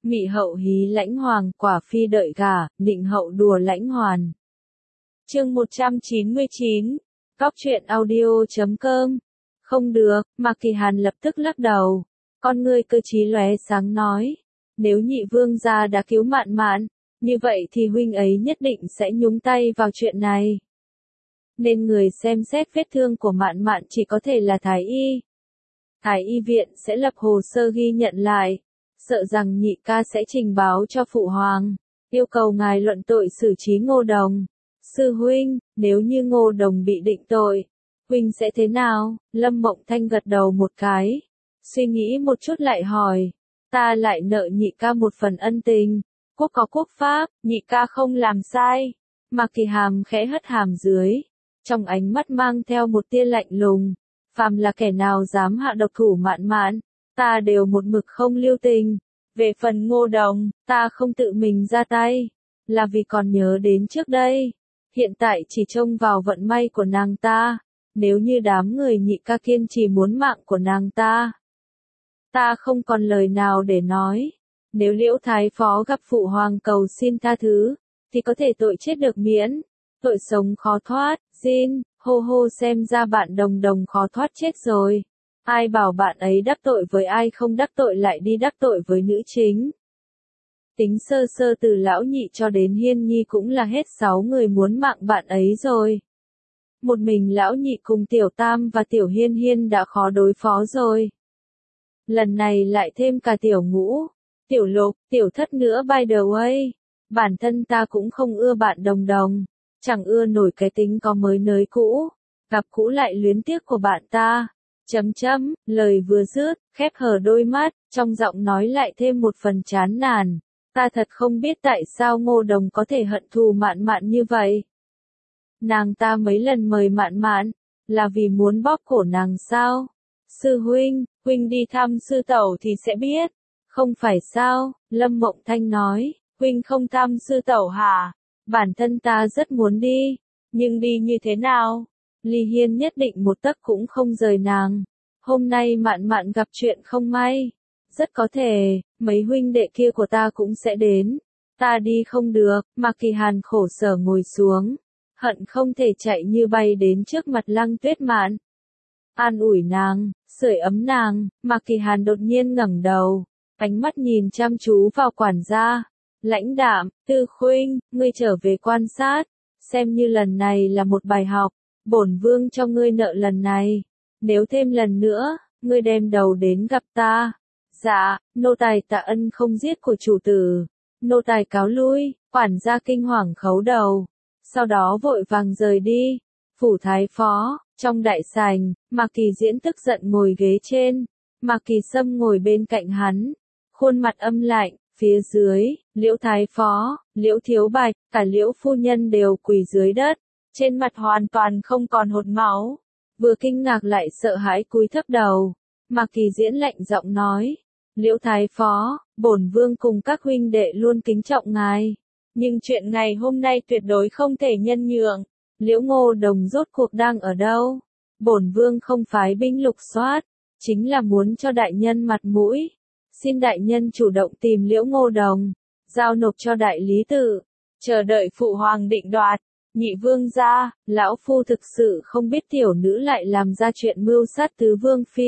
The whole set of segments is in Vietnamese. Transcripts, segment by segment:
Mị hậu hí lãnh hoàng, quả phi đợi gả, nịnh hậu đùa lãnh hoàn. Chương 199, Cóc truyện audio.com. Không được, Mạc Kỳ Hàn lập tức lắc đầu. Con ngươi cơ trí lóe sáng nói. Nếu nhị vương gia đã cứu Mạn Mạn, như vậy thì huynh ấy nhất định sẽ nhúng tay vào chuyện này. Nên người xem xét vết thương của Mạn Mạn chỉ có thể là Thái Y. Thái Y viện sẽ lập hồ sơ ghi nhận lại. Sợ rằng nhị ca sẽ trình báo cho phụ hoàng, yêu cầu ngài luận tội xử trí Ngô Đồng. Sư huynh, nếu như Ngô Đồng bị định tội, huynh sẽ thế nào? Lâm Mộng Thanh gật đầu một cái, suy nghĩ một chút lại hỏi, ta lại nợ nhị ca một phần ân tình, quốc có quốc pháp, nhị ca không làm sai. Mạc Kỳ Hàm khẽ hất hàm dưới, trong ánh mắt mang theo một tia lạnh lùng, phàm là kẻ nào dám hạ độc thủ Mạn Mạn, ta đều một mực không lưu tình. Về phần Ngô Đồng, ta không tự mình ra tay, là vì còn nhớ đến trước đây. Hiện tại chỉ trông vào vận may của nàng ta, nếu như đám người nhị ca kiên trì muốn mạng của nàng ta không còn lời nào để nói. Nếu Liễu Thái Phó gặp phụ hoàng cầu xin tha thứ, thì có thể tội chết được miễn, tội sống khó thoát. Jin, hô hô, xem ra bạn Đồng Đồng khó thoát chết rồi. Ai bảo bạn ấy đắc tội với ai không đắc tội lại đi đắc tội với nữ chính. Tính sơ sơ từ lão nhị cho đến Hiên Nhi cũng là hết 6 người muốn mạng bạn ấy rồi. Một mình lão nhị cùng tiểu tam và tiểu Hiên Hiên đã khó đối phó rồi. Lần này lại thêm cả tiểu ngũ, tiểu lục, tiểu thất nữa. By the way, bản thân ta cũng không ưa bạn Đồng Đồng, chẳng ưa nổi cái tính có mới nới cũ, gặp cũ lại luyến tiếc của bạn ta. Lời vừa dứt, khép hờ đôi mắt, trong giọng nói lại thêm một phần chán nản. Ta thật không biết tại sao Ngô Đồng có thể hận thù Mạn Mạn như vậy. Nàng ta mấy lần mời Mạn Mạn, là vì muốn bóp cổ nàng sao? Sư huynh, huynh đi thăm sư tẩu thì sẽ biết. Không phải sao? Lâm Mộng Thanh nói, huynh không thăm sư tẩu hả? Bản thân ta rất muốn đi, nhưng đi như thế nào? Ly Hiên nhất định một tấc cũng không rời nàng. Hôm nay Mạn Mạn gặp chuyện không may. Rất có thể, mấy huynh đệ kia của ta cũng sẽ đến. Ta đi không được. Mạc Kỳ Hàn khổ sở ngồi xuống, hận không thể chạy như bay đến trước mặt Lăng Tuyết Mạn. An ủi nàng, sưởi ấm nàng. Mạc Kỳ Hàn đột nhiên ngẩng đầu, ánh mắt nhìn chăm chú vào quản gia. Lãnh đạm, Tư Khuynh, ngươi trở về quan sát, xem như lần này là một bài học. Bổn vương cho ngươi nợ lần này, nếu thêm lần nữa, ngươi đem đầu đến gặp ta. Dạ, nô tài tạ ân không giết của chủ tử. Nô tài cáo lui. Quản gia kinh hoàng khấu đầu, sau đó vội vàng rời đi. Phủ Thái Phó, trong đại sảnh, Mạc Kỳ Diễn tức giận ngồi ghế trên, Mạc Kỳ Sâm ngồi bên cạnh hắn, khuôn mặt âm lạnh. Phía dưới, Liễu Thái Phó, Liễu Thiếu Bạch, cả Liễu phu nhân đều quỳ dưới đất, trên mặt hoàn toàn không còn hột máu, vừa kinh ngạc lại sợ hãi cúi thấp đầu. Mạc Kỳ Diễn lạnh giọng nói, Liễu Thái Phó, bổn vương cùng các huynh đệ luôn kính trọng ngài, nhưng chuyện ngày hôm nay tuyệt đối không thể nhân nhượng. Liễu Ngô Đồng rốt cuộc đang ở đâu? Bổn vương không phái binh lục soát, chính là muốn cho đại nhân mặt mũi. Xin đại nhân chủ động tìm Liễu Ngô Đồng, giao nộp cho đại lý tự, chờ đợi phụ hoàng định đoạt. Nhị vương gia, lão phu thực sự không biết tiểu nữ lại làm ra chuyện mưu sát tứ vương phi.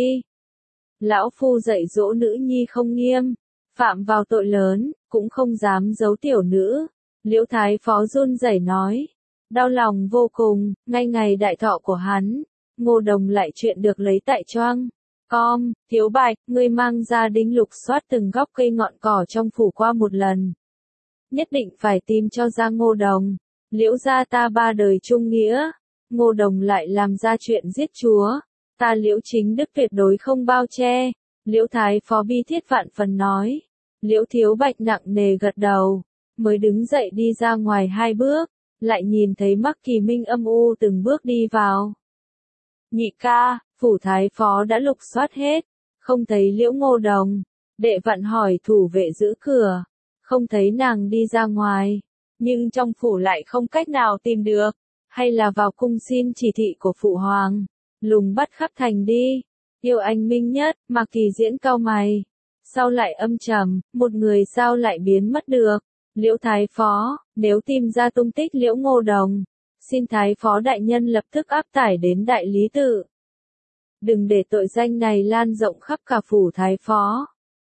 Lão phu dạy dỗ nữ nhi không nghiêm, phạm vào tội lớn, cũng không dám giấu tiểu nữ. Liễu Thái Phó run rẩy nói, đau lòng vô cùng. Ngay ngày đại thọ của hắn, Ngô Đồng lại chuyện được lấy tại choang. Thiếu Bạch, ngươi mang gia đình lục soát từng góc cây ngọn cỏ trong phủ qua một lần. Nhất định phải tìm cho ra Ngô Đồng. Liễu gia ta 3 đời trung nghĩa, Ngô Đồng lại làm ra chuyện giết chúa, ta Liễu Chính Đức tuyệt đối không bao che. Liễu Thái Phó bi thiết vạn phần nói. Liễu Thiếu Bạch nặng nề gật đầu, mới đứng dậy đi ra ngoài 2 bước, lại nhìn thấy Mạc Kỳ Minh âm u từng bước đi vào. Nhị ca, phủ Thái Phó đã lục soát hết, không thấy Liễu Ngô Đồng. Đệ Vạn hỏi thủ vệ giữ cửa, không thấy nàng đi ra ngoài, nhưng trong phủ lại không cách nào tìm được, hay là vào cung xin chỉ thị của phụ hoàng, lùng bắt khắp thành đi. Yêu anh minh nhất. Mạc Kỳ Diễn cau mày, sao lại âm trầm, một người sao lại biến mất được? Liễu Thái Phó, nếu tìm ra tung tích Liễu Ngô Đồng, xin Thái Phó đại nhân lập tức áp tải đến Đại Lý Tự. Đừng để tội danh này lan rộng khắp cả phủ Thái Phó.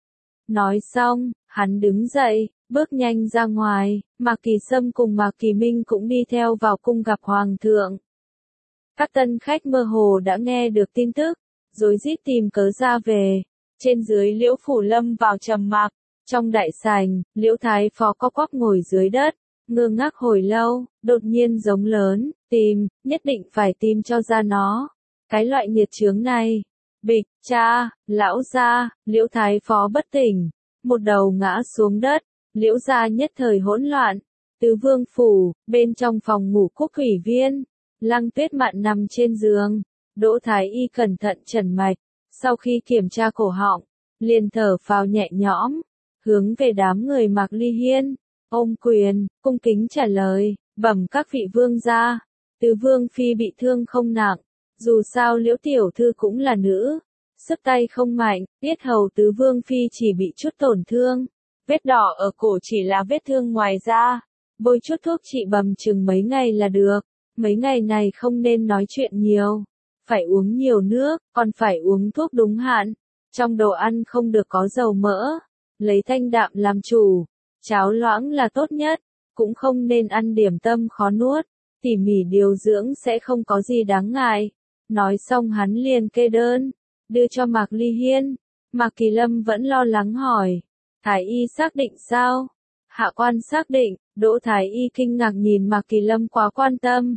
Nói xong, hắn đứng dậy, bước nhanh ra ngoài, Mạc Kỳ Sâm cùng Mạc Kỳ Minh cũng đi theo vào cung gặp Hoàng thượng. Các tân khách mơ hồ đã nghe được tin tức, rối rít tìm cớ ra về. Trên dưới Liễu Phủ lâm vào trầm mặc. Trong đại sảnh, Liễu Thái Phó co quắp ngồi dưới đất, ngơ ngác hồi lâu, đột nhiên giống lớn, tìm, nhất định phải tìm cho ra nó. Cái loại nghiệt chướng này. Bịch, cha, lão gia, Liễu Thái Phó bất tỉnh, một đầu ngã xuống đất, Liễu gia nhất thời hỗn loạn. Tứ Vương phủ, bên trong phòng ngủ Quốc ủy viên, Lăng Tuyết Mạn nằm trên giường, Đỗ Thái Y cẩn thận trần mạch, sau khi kiểm tra cổ họng, liền thở phào nhẹ nhõm, hướng về đám người Mạc Ly Hiên, ôm quyền, cung kính trả lời, bẩm các vị vương gia, Tứ Vương phi bị thương không nặng, dù sao Liễu tiểu thư cũng là nữ, sức tay không mạnh, yết hầu Tứ Vương phi chỉ bị chút tổn thương, vết đỏ ở cổ chỉ là vết thương ngoài da, bôi chút thuốc trị bầm chừng mấy ngày là được, mấy ngày này không nên nói chuyện nhiều, phải uống nhiều nước, còn phải uống thuốc đúng hạn, trong đồ ăn không được có dầu mỡ, lấy thanh đạm làm chủ, cháo loãng là tốt nhất, cũng không nên ăn điểm tâm khó nuốt, tỉ mỉ điều dưỡng sẽ không có gì đáng ngại. Nói xong hắn liền kê đơn, đưa cho Mạc Ly Hiên. Mạc Kỳ Lâm vẫn lo lắng hỏi, Thái y xác định sao? Hạ quan xác định, Đỗ Thái y kinh ngạc nhìn Mạc Kỳ Lâm quá quan tâm.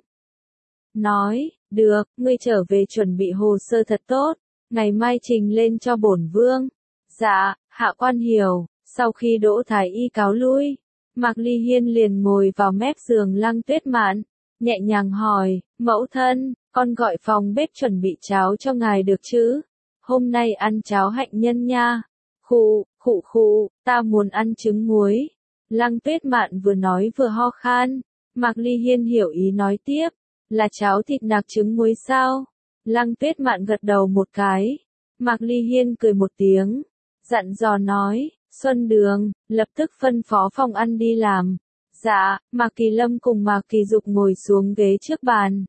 Nói, được, ngươi trở về chuẩn bị hồ sơ thật tốt, ngày mai trình lên cho bổn vương. Dạ, hạ quan hiểu, sau khi Đỗ Thái y cáo lui, Mạc Ly Hiên liền ngồi vào mép giường Lăng Tuyết Mạn, nhẹ nhàng hỏi, mẫu thân, con gọi phòng bếp chuẩn bị cháo cho ngài được chứ? Hôm nay ăn cháo hạnh nhân nha. Khụ, ta muốn ăn trứng muối. Lăng Tuyết Mạn vừa nói vừa ho khan. Mạc Ly Hiên hiểu ý nói tiếp, là cháo thịt nạc trứng muối sao? Lăng Tuyết Mạn gật đầu một cái. Mạc Ly Hiên cười một tiếng, dặn dò nói, Xuân Đường, lập tức phân phó phòng ăn đi làm. Dạ, Mạc Kỳ Lâm cùng Mạc Kỳ Dục ngồi xuống ghế trước bàn.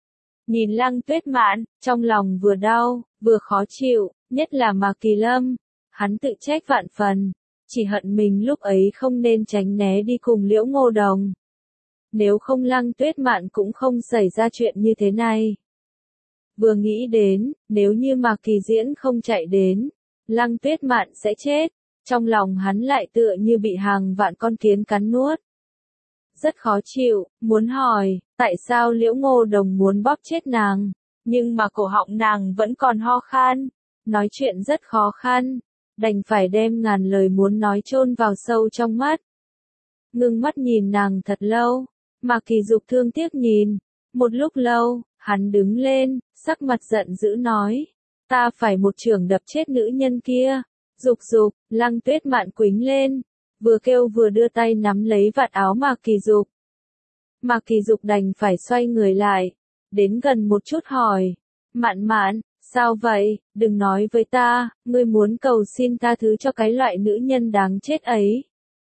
Nhìn Lăng Tuyết Mạn, trong lòng vừa đau, vừa khó chịu, nhất là Mạc Kỳ Lâm. Hắn tự trách vạn phần, chỉ hận mình lúc ấy không nên tránh né đi cùng Liễu Ngô Đồng. Nếu không Lăng Tuyết Mạn cũng không xảy ra chuyện như thế này. Vừa nghĩ đến, nếu như Mạc Kỳ Diễn không chạy đến, Lăng Tuyết Mạn sẽ chết, trong lòng hắn lại tựa như bị hàng vạn con kiến cắn nuốt. Rất khó chịu, muốn hỏi, tại sao Liễu Ngô Đồng muốn bóp chết nàng, nhưng mà cổ họng nàng vẫn còn ho khan, nói chuyện rất khó khăn, đành phải đem ngàn lời muốn nói chôn vào sâu trong mắt. Ngưng mắt nhìn nàng thật lâu, Mạc Kỳ Dục thương tiếc nhìn, một lúc lâu, hắn đứng lên, sắc mặt giận dữ nói, ta phải một chưởng đập chết nữ nhân kia. Dục, Lăng Tuyết Mạn quĩnh lên, vừa kêu vừa đưa tay nắm lấy vạt áo Mạc Kỳ Dục. Mạc Kỳ Dục đành phải xoay người lại, đến gần một chút hỏi, Mạn, sao vậy, đừng nói với ta, ngươi muốn cầu xin tha thứ cho cái loại nữ nhân đáng chết ấy.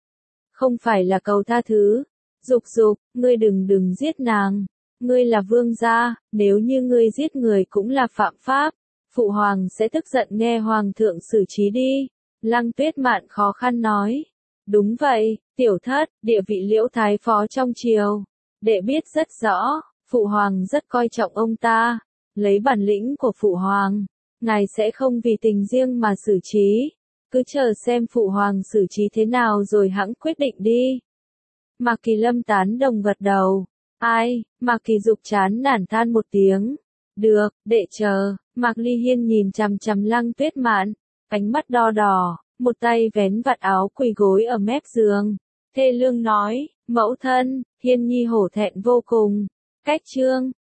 Không phải là cầu tha thứ, Dục, ngươi đừng giết nàng, ngươi là vương gia, nếu như ngươi giết người cũng là phạm pháp, phụ hoàng sẽ tức giận nghe hoàng thượng xử trí đi. Lăng Tuyết Mạn khó khăn nói. Đúng vậy, tiểu thất, địa vị Liễu Thái Phó trong triều, đệ biết rất rõ, phụ hoàng rất coi trọng ông ta, lấy bản lĩnh của phụ hoàng, ngài sẽ không vì tình riêng mà xử trí, cứ chờ xem phụ hoàng xử trí thế nào rồi hẵng quyết định đi. Mạc Kỳ Lâm tán đồng gật đầu. Ai? Mạc Kỳ Dục chán nản than một tiếng. Được, đệ chờ. Mạc Ly Hiên nhìn chằm chằm Lăng Tuyết Mạn, ánh mắt đo đỏ, một tay vén vạt áo quỳ gối ở mép giường. Thê lương nói, mẫu thân, Hiên nhi hổ thẹn vô cùng. Cách chương